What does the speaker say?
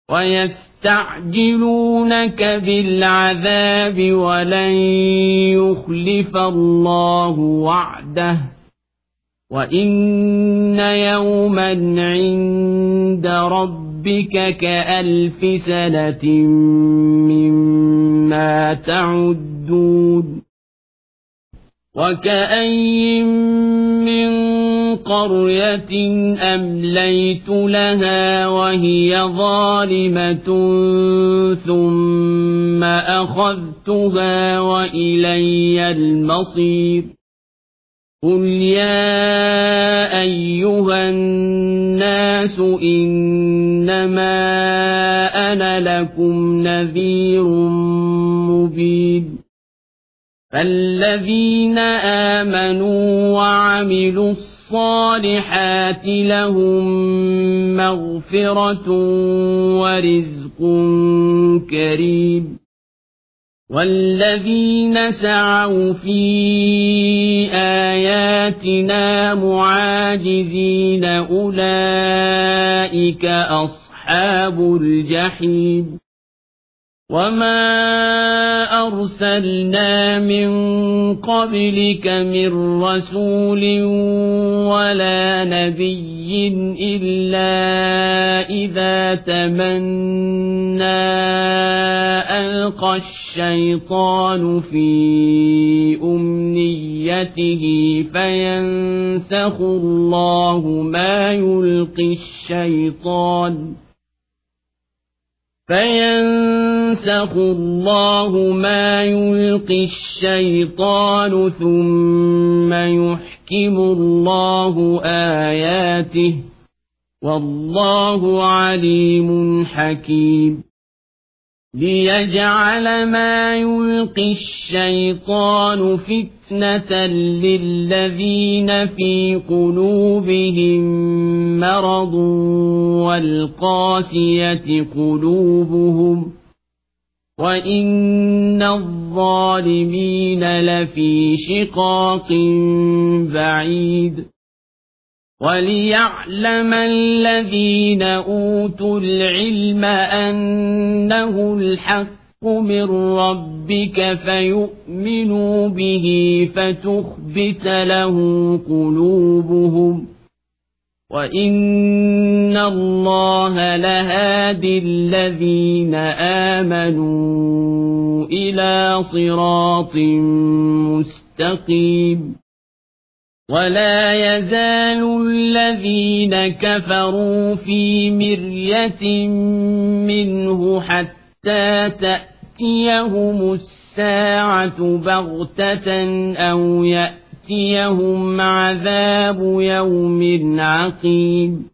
ويستعجلونك بالعذاب ولن يخلف الله وعده وإن يوما عند ربك كألف سنة مما تعدون وكأين من قرية أمليت لها وهي ظالمة ثم أخذتها وإلي المصير قل يا أيها الناس إنما أنا لكم نذير مبين فالذين آمنوا وعملوا الصالحات لهم مغفرة ورزق كريم والذين سعوا في آياتنا معاجزين أولئك أصحاب الجحيم وما أرسلنا من قبلك من رسول ولا نبي إلا إذا تمنى ألقى الشيطان في أمنيته فينسخ الله ما يلقي الشيطان ثم يحكم الله آياته والله عليم حكيم ليجعل ما يلقي الشيطان فتنة للذين في قلوبهم مرض والقاسية قلوبهم وإن الظالمين لفي شقاق بعيد وليعلم الذين أوتوا العلم أنه الحق من ربك فيؤمنوا به فتخبت له قلوبهم وإن الله لهادي الذين آمنوا إلى صراط مستقيم ولا يزال الذين كفروا في مرية منه حتى تأتيهم الساعة بغتة أو يأتيهم عذاب يوم عقيم